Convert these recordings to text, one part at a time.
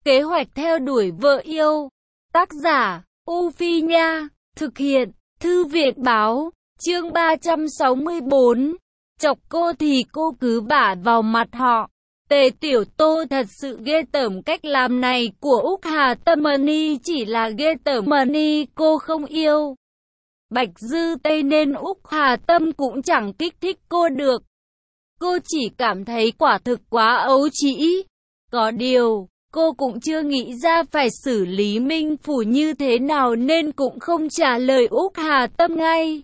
Kế hoạch theo đuổi vợ yêu. Tác giả, U Phi Nha. Thực hiện, Thư viện Báo. Chương 364. Chọc cô thì cô cứ vả vào mặt họ. Tề Tiểu Tô thật sự ghê tởm cách làm này của Úc Hà Tâm. Ni chỉ là ghê tởm Ni cô không yêu Bạch Dư Tây nên Úc Hà Tâm cũng chẳng kích thích cô được. Cô chỉ cảm thấy quả thực quá ấu trĩ. Có điều, cô cũng chưa nghĩ ra phải xử lý Minh Phủ như thế nào nên cũng không trả lời Úc Hà Tâm ngay.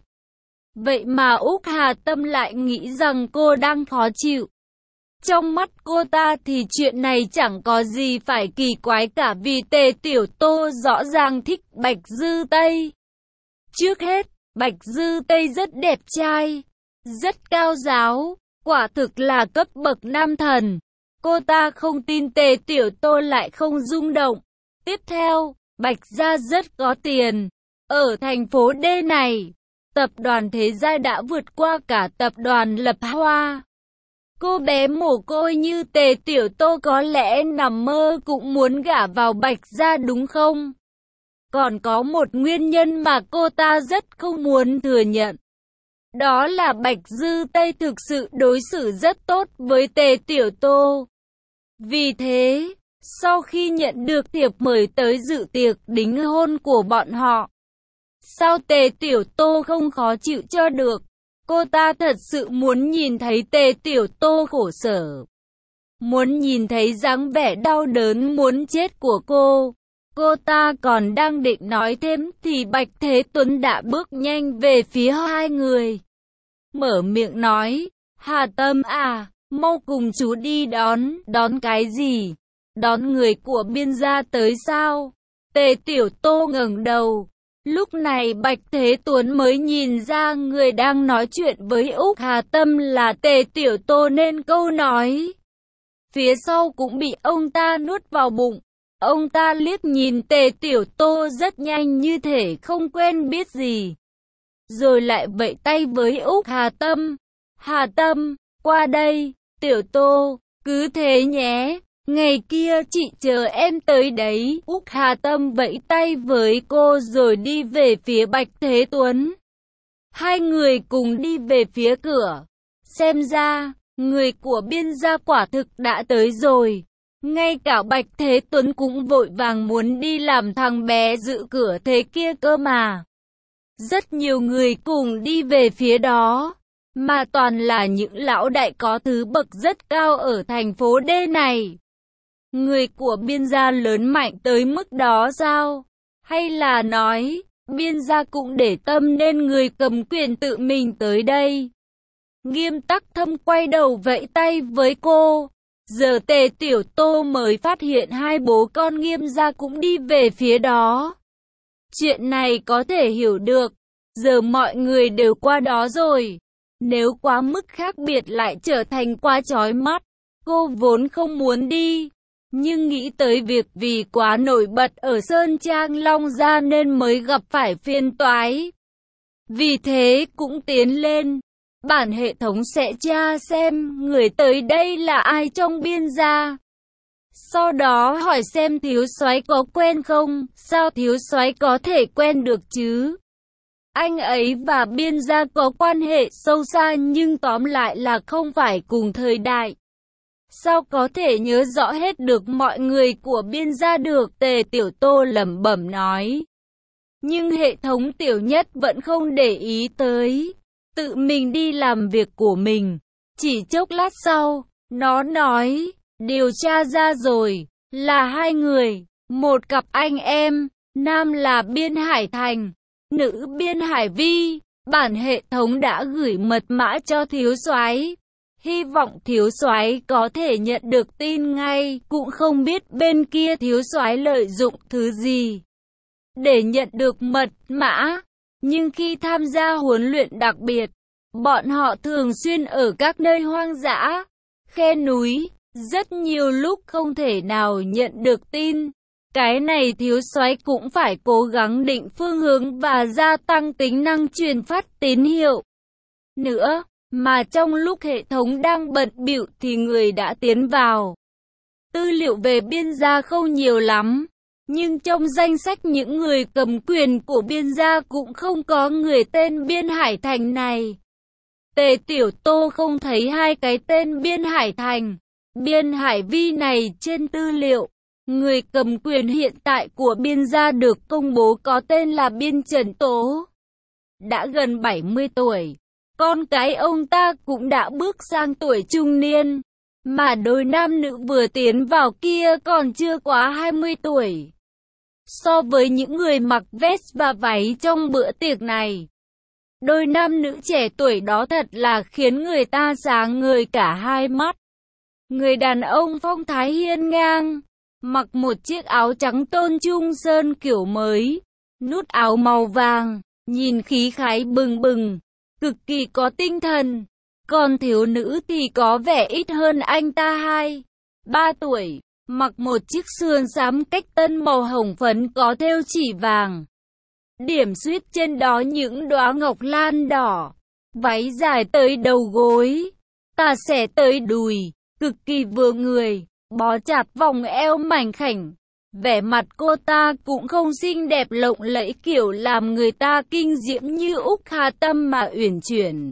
Vậy mà Úc Hà Tâm lại nghĩ rằng cô đang khó chịu. Trong mắt cô ta thì chuyện này chẳng có gì phải kỳ quái cả vì Tề Tiểu Tô rõ ràng thích Bạch Dư Tây. Trước hết, Bạch Dư Tây rất đẹp trai, rất cao giáo, quả thực là cấp bậc nam thần. Cô ta không tin Tề Tiểu Tô lại không rung động. Tiếp theo, Bạch gia rất có tiền. Ở thành phố D này, tập đoàn Thế Gia đã vượt qua cả tập đoàn Lập Hoa. Cô bé mồ côi như Tề Tiểu Tô có lẽ nằm mơ cũng muốn gả vào Bạch gia đúng không? Còn có một nguyên nhân mà cô ta rất không muốn thừa nhận. Đó là Bạch Dư Tây thực sự đối xử rất tốt với Tề Tiểu Tô. Vì thế, sau khi nhận được thiệp mời tới dự tiệc đính hôn của bọn họ, sao Tề Tiểu Tô không khó chịu cho được? Cô ta thật sự muốn nhìn thấy Tề Tiểu Tô khổ sở. Muốn nhìn thấy dáng vẻ đau đớn muốn chết của cô. Cô ta còn đang định nói thêm thì Bạch Thế Tuấn đã bước nhanh về phía hai người. Mở miệng nói, Hà Tâm à, mau cùng chú đi đón cái gì? Đón người của Biên gia tới sao? Tề Tiểu Tô ngẩng đầu. Lúc này Bạch Thế Tuấn mới nhìn ra người đang nói chuyện với Úc Hà Tâm là Tề Tiểu Tô nên câu nói phía sau cũng bị ông ta nuốt vào bụng. Ông ta liếc nhìn Tề Tiểu Tô rất nhanh như thể không quen biết gì. Rồi lại vẫy tay với Úc Hà Tâm. Hà Tâm, qua đây, Tiểu Tô, cứ thế nhé. Ngày kia chị chờ em tới đấy. Úc Hà Tâm vẫy tay với cô rồi đi về phía Bạch Thế Tuấn. Hai người cùng đi về phía cửa. Xem ra, người của Biên gia quả thực đã tới rồi. Ngay cả Bạch Thế Tuấn cũng vội vàng muốn đi làm thằng bé giữ cửa thế kia cơ mà. Rất nhiều người cùng đi về phía đó, mà toàn là những lão đại có thứ bậc rất cao ở thành phố D này. Người của Biên gia lớn mạnh tới mức đó sao? Hay là nói, Biên gia cũng để tâm nên người cầm quyền tự mình tới đây? Nghiêm Tắc Thâm quay đầu vẫy tay với cô. Giờ Tề Tiểu Tô mới phát hiện hai bố con Nghiêm gia cũng đi về phía đó. Chuyện này có thể hiểu được. Giờ mọi người đều qua đó rồi. Nếu quá mức khác biệt lại trở thành quá chói mắt. Cô vốn không muốn đi. Nhưng nghĩ tới việc vì quá nổi bật ở Sơn Trang Long Gia nên mới gặp phải phiền toái. Vì thế cũng tiến lên. Bản hệ thống sẽ tra xem người tới đây là ai trong Biên gia. Sau đó hỏi xem thiếu soái có quen không, sao thiếu soái có thể quen được chứ? Anh ấy và Biên gia có quan hệ sâu xa nhưng tóm lại là không phải cùng thời đại. Sao có thể nhớ rõ hết được mọi người của Biên gia được? Tề Tiểu Tô lẩm bẩm nói. Nhưng hệ thống Tiểu Nhất vẫn không để ý tới. Tự mình đi làm việc của mình. Chỉ chốc lát sau, nó nói, điều tra ra rồi, là hai người, một cặp anh em, nam là Biên Hải Thành, nữ Biên Hải Vi. Bản hệ thống đã gửi mật mã cho thiếu soái. Hy vọng thiếu soái có thể nhận được tin ngay, cũng không biết bên kia thiếu soái lợi dụng thứ gì để nhận được mật mã. Nhưng khi tham gia huấn luyện đặc biệt, bọn họ thường xuyên ở các nơi hoang dã, khe núi, rất nhiều lúc không thể nào nhận được tin. Cái này thiếu soái cũng phải cố gắng định phương hướng và gia tăng tính năng truyền phát tín hiệu. Nữa, mà trong lúc hệ thống đang bận bịu thì người đã tiến vào. Tư liệu về Biên Gia không nhiều lắm, nhưng trong danh sách những người cầm quyền của Biên Gia cũng không có người tên Biên Hải Thành này. Tề Tiểu Tô không thấy hai cái tên Biên Hải Thành, Biên Hải Vi này trên tư liệu. Người cầm quyền hiện tại của Biên Gia được công bố có tên là Biên Trần Tố. Đã gần 70 tuổi, con cái ông ta cũng đã bước sang tuổi trung niên, mà đôi nam nữ vừa tiến vào kia còn chưa quá 20 tuổi. So với những người mặc vest và váy trong bữa tiệc này, đôi nam nữ trẻ tuổi đó thật là khiến người ta sáng ngời cả hai mắt. Người đàn ông phong thái hiên ngang, mặc một chiếc áo trắng tôn trung sơn kiểu mới, nút áo màu vàng, nhìn khí khái bừng bừng, cực kỳ có tinh thần. Còn thiếu nữ thì có vẻ ít hơn anh ta 2-3 tuổi, mặc một chiếc sườn xám cách tân màu hồng phấn có thêu chỉ vàng. Điểm xuyết trên đó những đóa ngọc lan đỏ, váy dài tới đầu gối, tà xẻ tới đùi, cực kỳ vừa người, bó chặt vòng eo mảnh khảnh. Vẻ mặt cô ta cũng không xinh đẹp lộng lẫy kiểu làm người ta kinh diễm như Úc Hà Tâm mà uyển chuyển.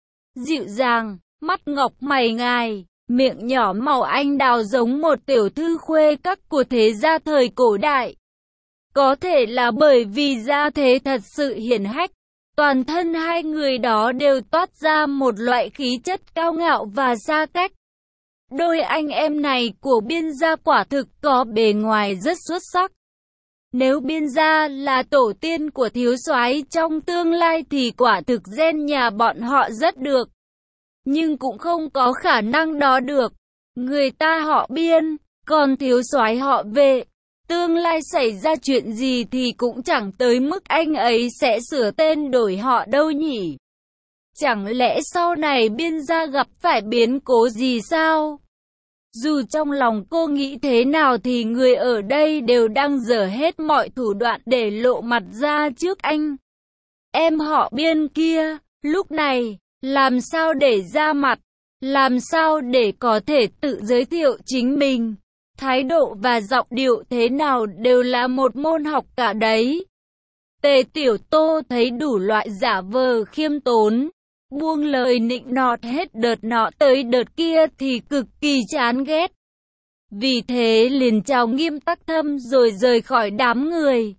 Dịu dàng, mắt ngọc mày ngài, miệng nhỏ màu anh đào giống một tiểu thư khuê các của thế gia thời cổ đại. Có thể là bởi vì gia thế thật sự hiển hách, toàn thân hai người đó đều toát ra một loại khí chất cao ngạo và xa cách. Đôi anh em này của Biên Gia quả thực có bề ngoài rất xuất sắc. Nếu Biên Gia là tổ tiên của thiếu soái trong tương lai thì quả thực gen nhà bọn họ rất được. Nhưng cũng không có khả năng đó được. Người ta họ Biên, còn thiếu soái họ Vệ. Tương lai xảy ra chuyện gì thì cũng chẳng tới mức anh ấy sẽ sửa tên đổi họ đâu nhỉ. Chẳng lẽ sau này Biên Gia gặp phải biến cố gì sao? Dù trong lòng cô nghĩ thế nào thì người ở đây đều đang dở hết mọi thủ đoạn để lộ mặt ra trước anh. Em họ Biên kia, lúc này, làm sao để ra mặt, làm sao để có thể tự giới thiệu chính mình. Thái độ và giọng điệu thế nào đều là một môn học cả đấy. Tề Tiểu Tô thấy đủ loại giả vờ khiêm tốn, buông lời nịnh nọt hết đợt nọ tới đợt kia thì cực kỳ chán ghét. Vì thế liền chào nghiêm tắc thâm rồi rời khỏi đám người.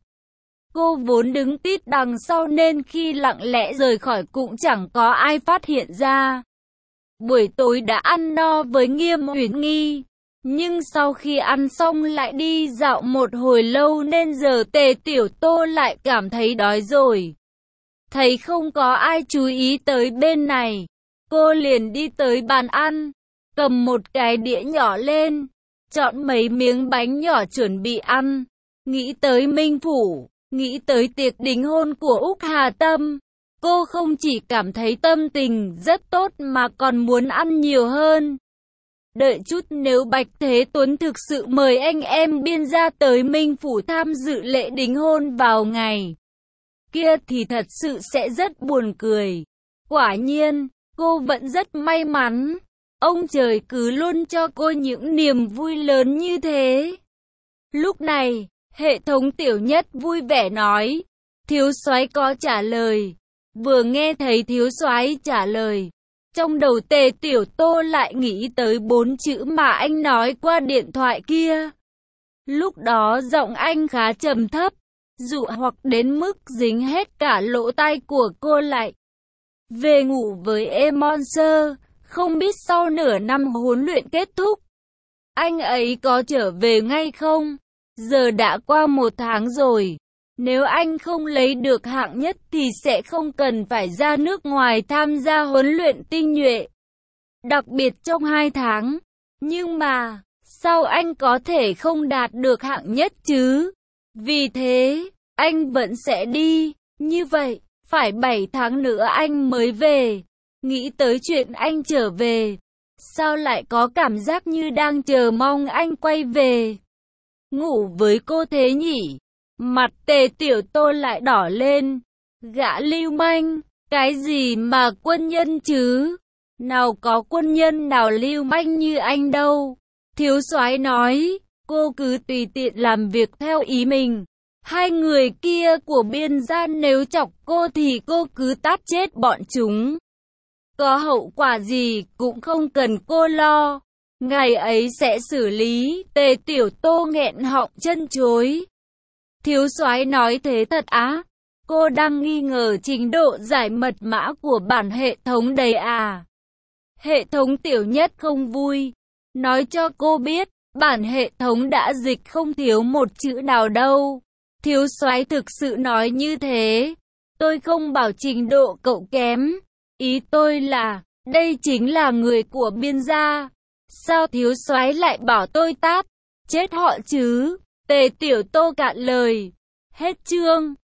Cô vốn đứng tít đằng sau nên khi lặng lẽ rời khỏi cũng chẳng có ai phát hiện ra. Buổi tối đã ăn no với Nghiêm Uyển Nghi, nhưng sau khi ăn xong lại đi dạo một hồi lâu nên giờ Tề Tiểu Tô lại cảm thấy đói rồi. Thấy không có ai chú ý tới bên này, cô liền đi tới bàn ăn, cầm một cái đĩa nhỏ lên, chọn mấy miếng bánh nhỏ chuẩn bị ăn. Nghĩ tới Minh Phủ, nghĩ tới tiệc đính hôn của Úc Hà Tâm, cô không chỉ cảm thấy tâm tình rất tốt mà còn muốn ăn nhiều hơn. Đợi chút, nếu Bạch Thế Tuấn thực sự mời anh em Biên Gia tới Minh Phủ tham dự lễ đính hôn vào ngày kia thì thật sự sẽ rất buồn cười. Quả nhiên, cô vẫn rất may mắn. Ông trời cứ luôn cho cô những niềm vui lớn như thế. Lúc này, hệ thống Tiểu Nhất vui vẻ nói, thiếu soái có trả lời. Vừa nghe thấy thiếu soái trả lời, trong đầu Tề Tiểu Tô lại nghĩ tới 4 chữ mà anh nói qua điện thoại kia. Lúc đó giọng anh khá trầm thấp, dụ hoặc đến mức dính hết cả lỗ tai của cô lại. Về ngủ với Emonser, không biết sau nửa năm huấn luyện kết thúc, anh ấy có trở về ngay không? Giờ đã qua 1 tháng rồi. Nếu anh không lấy được hạng nhất thì sẽ không cần phải ra nước ngoài tham gia huấn luyện tinh nhuệ. Đặc biệt trong 2 tháng. Nhưng mà, sao anh có thể không đạt được hạng nhất chứ? Vì thế, anh vẫn sẽ đi. Như vậy, phải 7 tháng nữa anh mới về. Nghĩ tới chuyện anh trở về, sao lại có cảm giác như đang chờ mong anh quay về? Ngủ với cô thế nhỉ? Mặt Tề Tiểu Tô lại đỏ lên. Gã lưu manh, cái gì mà quân nhân chứ? Nào có quân nhân nào lưu manh như anh đâu. Thiếu soái nói, cô cứ tùy tiện làm việc theo ý mình. Hai người kia của biên gian nếu chọc cô thì cô cứ tát chết bọn chúng. Có hậu quả gì cũng không cần cô lo. Ngày ấy sẽ xử lý. Tề Tiểu Tô nghẹn họng chân chối. Thiếu soái nói thế thật á? Cô đang nghi ngờ trình độ giải mật mã của bản hệ thống đấy à? Hệ thống Tiểu Nhất không vui. Nói cho cô biết, bản hệ thống đã dịch không thiếu một chữ nào đâu. Thiếu soái thực sự nói như thế. Tôi không bảo trình độ cậu kém. Ý tôi là, đây chính là người của biên gia. Sao thiếu soái lại bảo tôi tát? Chết họ chứ. Tề Tiểu Tô cạn lời. Hết chương.